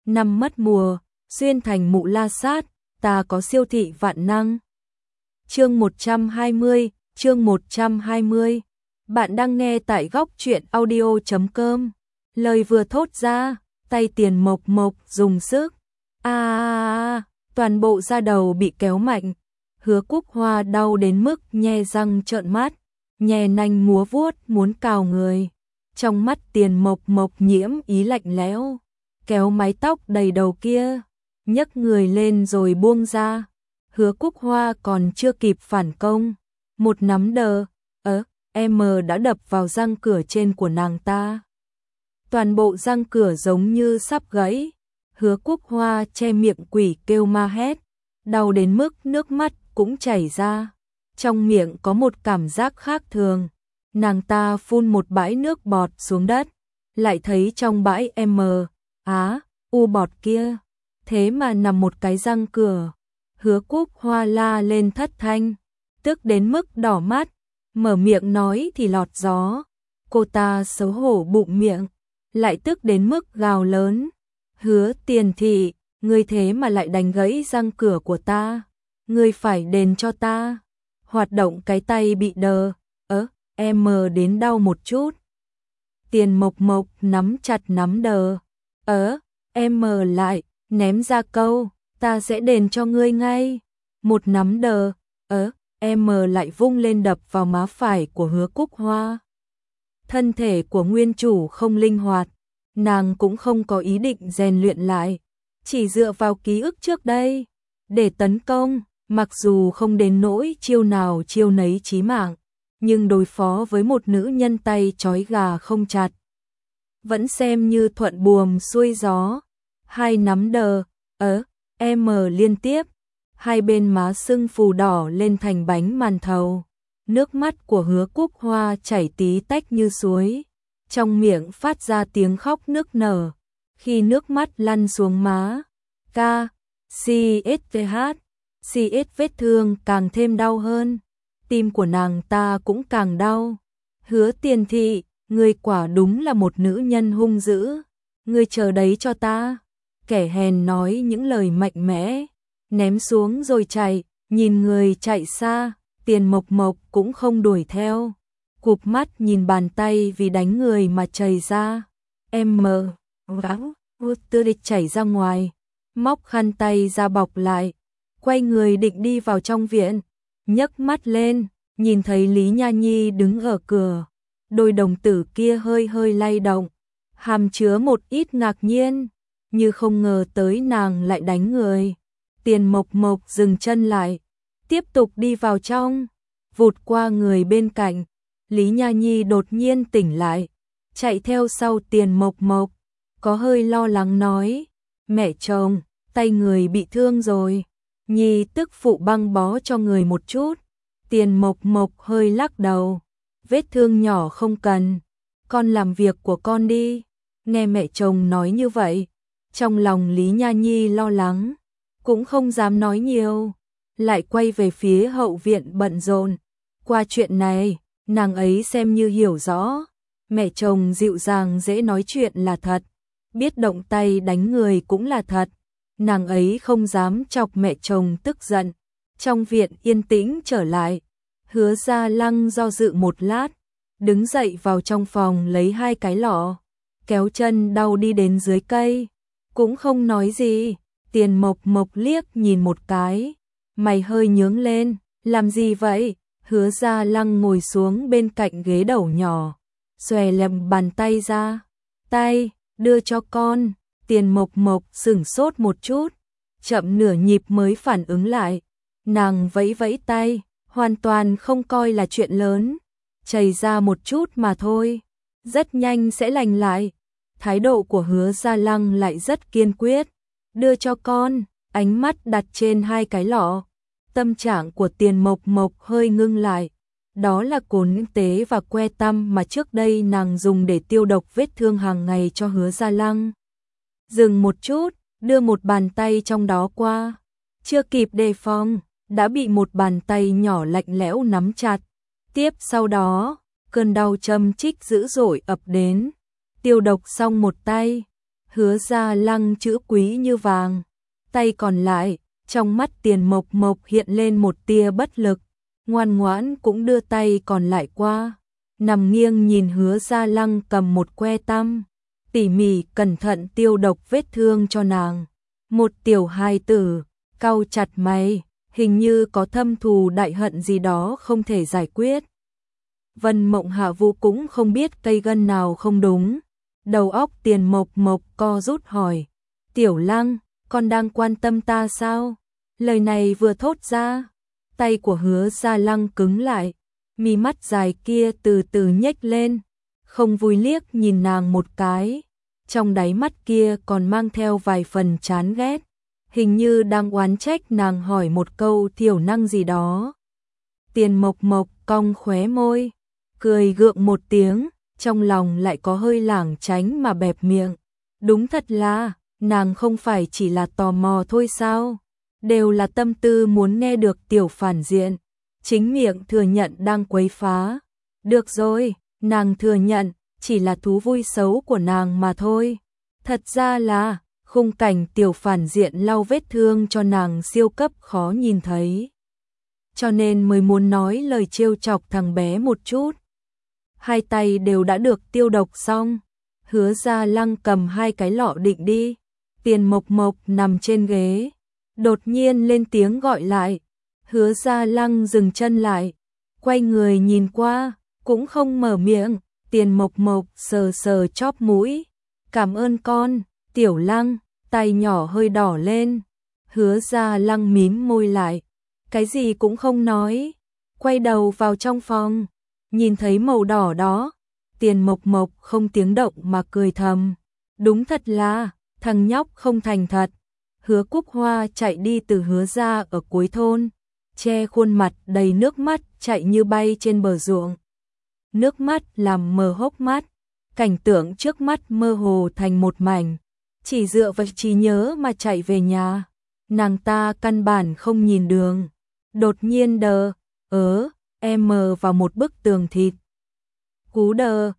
năm mất mùa, xuyên thành mụ la sát, ta có siêu thị vạn năng. Chương 120. Bạn đang nghe tại góc truyện audio.com. Lời vừa thốt ra, tay Tiền Mộc Mộc dùng sức. Toàn bộ da đầu bị kéo mạnh. Hứa Cúc Hoa đau đến mức nhe răng trợn mắt, nhè nanh múa vuốt muốn cào người. Trong mắt Tiền Mộc Mộc nhiễm ý lạnh lẽo, kéo mái tóc đầy đầu kia, nhấc người lên rồi buông ra. Hứa Cúc Hoa còn chưa kịp phản công, một nắm đờ đã đập vào răng cửa trên của nàng ta. Toàn bộ răng cửa giống như sắp gãy. Hứa Cúc Hoa che miệng quỷ kêu ma hét, đau đến mức nước mắt cũng chảy ra. Trong miệng có một cảm giác khác thường. Nàng ta phun một bãi nước bọt xuống đất, lại thấy trong bãi bọt kia, thế mà nằm một cái răng cửa. Hứa Cúc Hoa la lên thất thanh, tức đến mức đỏ mắt, mở miệng nói thì lọt gió. Cô ta xấu hổ bụng miệng, lại tức đến mức gào lớn. Hứa Tiền thị, ngươi thế mà lại đánh gãy răng cửa của ta, ngươi phải đền cho ta. Hoạt động cái tay bị đờ, đến đau một chút. Tiền Mộc Mộc nắm chặt nắm đờ, lại, ném ra câu, ta sẽ đền cho ngươi ngay. Một nắm đờ, lại vung lên đập vào má phải của Hứa Cúc Hoa. Thân thể của nguyên chủ không linh hoạt, nàng cũng không có ý định rèn luyện lại, chỉ dựa vào ký ức trước đây để tấn công, mặc dù không đến nỗi chiêu nào chiêu nấy chí mạng, nhưng đối phó với một nữ nhân tay trói gà không chặt, vẫn xem như thuận buồm xuôi gió. Hai nắm đờ, liên tiếp, hai bên má sưng phù đỏ lên thành bánh màn thầu. Nước mắt của Hứa Cúc Hoa chảy tí tách như suối, trong miệng phát ra tiếng khóc nức nở. Khi nước mắt lăn xuống má, vết thương càng thêm đau hơn. Tim của nàng ta cũng càng đau. Hứa Tiền thị, ngươi quả đúng là một nữ nhân hung dữ, ngươi chờ đấy cho ta. Kẻ hèn nói những lời mạnh mẽ, ném xuống rồi chạy, nhìn người chạy xa. Tiền Mộc Mộc cũng không đuổi theo, cụp mắt nhìn bàn tay vì đánh người mà chảy ra. Tư địch chảy ra ngoài, móc khăn tay ra bọc lại, quay người định đi vào trong viện, nhấc mắt lên, nhìn thấy Lý Nha Nhi đứng ở cửa, đôi đồng tử kia hơi hơi lay động, hàm chứa một ít ngạc nhiên, như không ngờ tới nàng lại đánh người. Tiền Mộc Mộc dừng chân lại, tiếp tục đi vào trong, vụt qua người bên cạnh. Lý Nha Nhi đột nhiên tỉnh lại, chạy theo sau Tiền Mộc Mộc, có hơi lo lắng nói, mẹ chồng, tay người bị thương rồi, Nhi tức phụ băng bó cho người một chút. Tiền Mộc Mộc hơi lắc đầu, vết thương nhỏ không cần, con làm việc của con đi. Nghe mẹ chồng nói như vậy, trong lòng Lý Nha Nhi lo lắng, cũng không dám nói nhiều, lại quay về phía hậu viện bận rộn. Qua chuyện này, nàng ấy xem như hiểu rõ, mẹ chồng dịu dàng dễ nói chuyện là thật, biết động tay đánh người cũng là thật. Nàng ấy không dám chọc mẹ chồng tức giận. Trong viện yên tĩnh trở lại, Hứa Gia Lăng do dự một lát, đứng dậy vào trong phòng lấy hai cái lọ, kéo chân đau đi đến dưới cây, cũng không nói gì. Tiền Mộc Mộc liếc nhìn một cái, mày hơi nhướng lên, làm gì vậy? Hứa Gia Lăng ngồi xuống bên cạnh ghế đầu nhỏ, xòe lem bàn tay ra, tay, đưa cho con. Tiền Mộc Mộc sửng sốt một chút, chậm nửa nhịp mới phản ứng lại, nàng vẫy vẫy tay, hoàn toàn không coi là chuyện lớn, chảy ra một chút mà thôi, rất nhanh sẽ lành lại. Thái độ của Hứa Gia Lăng lại rất kiên quyết, đưa cho con, ánh mắt đặt trên hai cái lọ. Tâm trạng của Tiền Mộc Mộc hơi ngưng lại, đó là cồn tế và que tăm mà trước đây nàng dùng để tiêu độc vết thương hàng ngày cho Hứa Gia Lăng. Dừng một chút, đưa một bàn tay trong đó qua, chưa kịp đề phòng, đã bị một bàn tay nhỏ lạnh lẽo nắm chặt. Tiếp sau đó, cơn đau châm chích dữ dội ập đến. Tiêu độc xong một tay, Hứa Gia Lăng chữ quý như vàng, tay còn lại, trong mắt Tiền Mộc Mộc hiện lên một tia bất lực, ngoan ngoãn cũng đưa tay còn lại qua, nằm nghiêng nhìn Hứa Gia Lăng cầm một que tăm, tỉ mỉ cẩn thận tiêu độc vết thương cho nàng. Một tiểu hài tử, cau chặt mày, hình như có thâm thù đại hận gì đó không thể giải quyết. Vân Mộng Hạ Vũ cũng không biết cây gân nào không đúng, đầu óc Tiền Mộc Mộc co rút hỏi, Tiểu Lăng, con đang quan tâm ta sao? Lời này vừa thốt ra, tay của Hứa Gia Lăng cứng lại, mí mắt dài kia từ từ nhếch lên, không vui liếc nhìn nàng một cái, trong đáy mắt kia còn mang theo vài phần chán ghét, hình như đang oán trách nàng hỏi một câu thiểu năng gì đó. Tiền Mộc Mộc cong khóe môi, cười gượng một tiếng, trong lòng lại có hơi lảng tránh mà bẹp miệng. Đúng thật là, nàng không phải chỉ là tò mò thôi sao? Đều là tâm tư muốn nghe được tiểu phản diện. Chính miệng thừa nhận đang quấy phá. Được rồi, nàng thừa nhận, chỉ là thú vui xấu của nàng mà thôi. Thật ra là, khung cảnh tiểu phản diện lau vết thương cho nàng siêu cấp khó nhìn thấy. Cho nên mới muốn nói lời trêu chọc thằng bé một chút. Hai tay đều đã được tiêu độc xong. Hứa Gia Lăng cầm hai cái lọ định đi. Tiền Mộc Mộc nằm trên ghế, đột nhiên lên tiếng gọi lại. Hứa Gia Lăng dừng chân lại, quay người nhìn qua, cũng không mở miệng. Tiền Mộc Mộc sờ sờ chóp mũi. Cảm ơn con, Tiểu Lăng, tay nhỏ hơi đỏ lên. Hứa Gia Lăng mím môi lại, cái gì cũng không nói, quay đầu vào trong phòng, nhìn thấy màu đỏ đó, Tiền Mộc Mộc không tiếng động mà cười thầm, đúng thật là, thằng nhóc không thành thật. Hứa Cúc Hoa chạy đi từ Hứa gia ở cuối thôn, che khuôn mặt đầy nước mắt chạy như bay trên bờ ruộng. Nước mắt làm mờ hốc mắt, cảnh tượng trước mắt mơ hồ thành một mảnh, chỉ dựa vào trí nhớ mà chạy về nhà. Nàng ta căn bản không nhìn đường, đột nhiên đờ, em mờ vào một bức tường thịt. Cú đờ,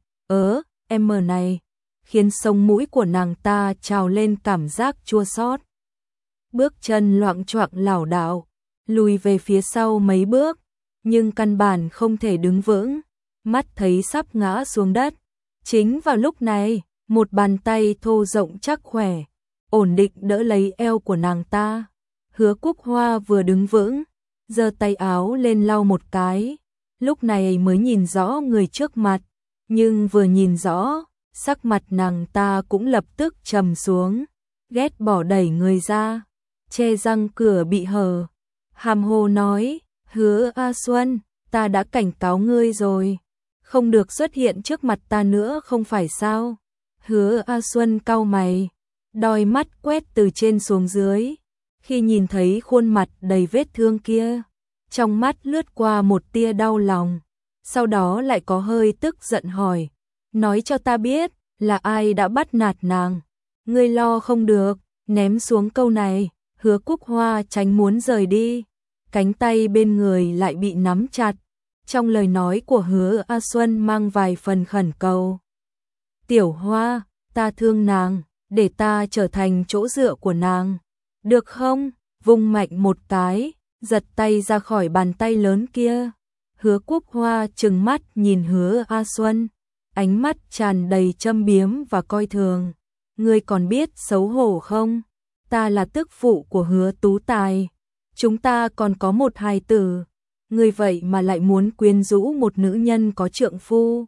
em mờ này, khiến sống mũi của nàng ta trào lên cảm giác chua xót. Bước chân loạng choạng lảo đảo, lùi về phía sau mấy bước, nhưng căn bản không thể đứng vững, mắt thấy sắp ngã xuống đất. Chính vào lúc này, một bàn tay thô rộng chắc khỏe, ổn định đỡ lấy eo của nàng ta. Hứa Cúc Hoa vừa đứng vững, giơ tay áo lên lau một cái, lúc này mới nhìn rõ người trước mặt, nhưng vừa nhìn rõ, sắc mặt nàng ta cũng lập tức trầm xuống, ghét bỏ đẩy người ra, che răng cửa bị hở, hàm hồ nói, Hứa A Xuân, ta đã cảnh cáo ngươi rồi, không được xuất hiện trước mặt ta nữa không phải sao? Hứa A Xuân cau mày, đôi mắt quét từ trên xuống dưới, khi nhìn thấy khuôn mặt đầy vết thương kia, trong mắt lướt qua một tia đau lòng, sau đó lại có hơi tức giận hỏi, nói cho ta biết, là ai đã bắt nạt nàng? Ngươi lo không được, ném xuống câu này, Hứa Cúc Hoa tránh muốn rời đi, cánh tay bên người lại bị nắm chặt, trong lời nói của Hứa A Xuân mang vài phần khẩn cầu. Tiểu Hoa, ta thương nàng, để ta trở thành chỗ dựa của nàng, được không? Vung mạnh một cái, giật tay ra khỏi bàn tay lớn kia. Hứa Cúc Hoa trừng mắt nhìn Hứa A Xuân, ánh mắt tràn đầy châm biếm và coi thường. Ngươi còn biết xấu hổ không? Ta là tức phụ của Hứa Tú Tài, chúng ta còn có một hài tử, ngươi vậy mà lại muốn quyến rũ một nữ nhân có trượng phu.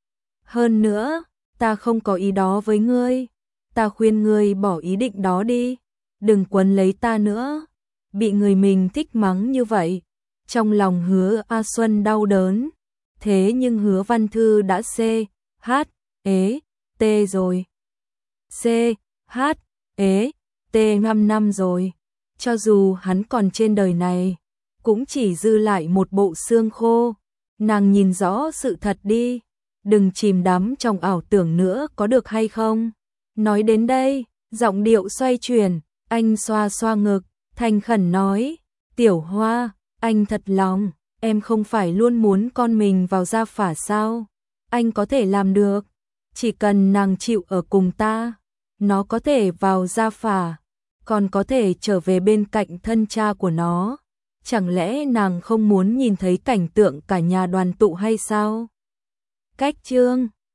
Hơn nữa, ta không có ý đó với ngươi, ta khuyên ngươi bỏ ý định đó đi, đừng quấn lấy ta nữa. Bị người mình thích mắng như vậy, trong lòng Hứa A Xuân đau đớn, thế nhưng Hứa Văn Thư đã CHT rồi. CHT 5 năm rồi, cho dù hắn còn trên đời này, cũng chỉ dư lại một bộ xương khô. Nàng nhìn rõ sự thật đi, đừng chìm đắm trong ảo tưởng nữa có được hay không? Nói đến đây, giọng điệu xoay chuyển, anh xoa xoa ngực, thành khẩn nói, Tiểu Hoa, anh thật lòng, em không phải luôn muốn con mình vào gia phả sao? Anh có thể làm được, chỉ cần nàng chịu ở cùng ta. nó có thể vào gia phả, còn có thể trở về bên cạnh thân cha của nó. Chẳng lẽ nàng không muốn nhìn thấy cảnh tượng cả nhà đoàn tụ hay sao? Cách chương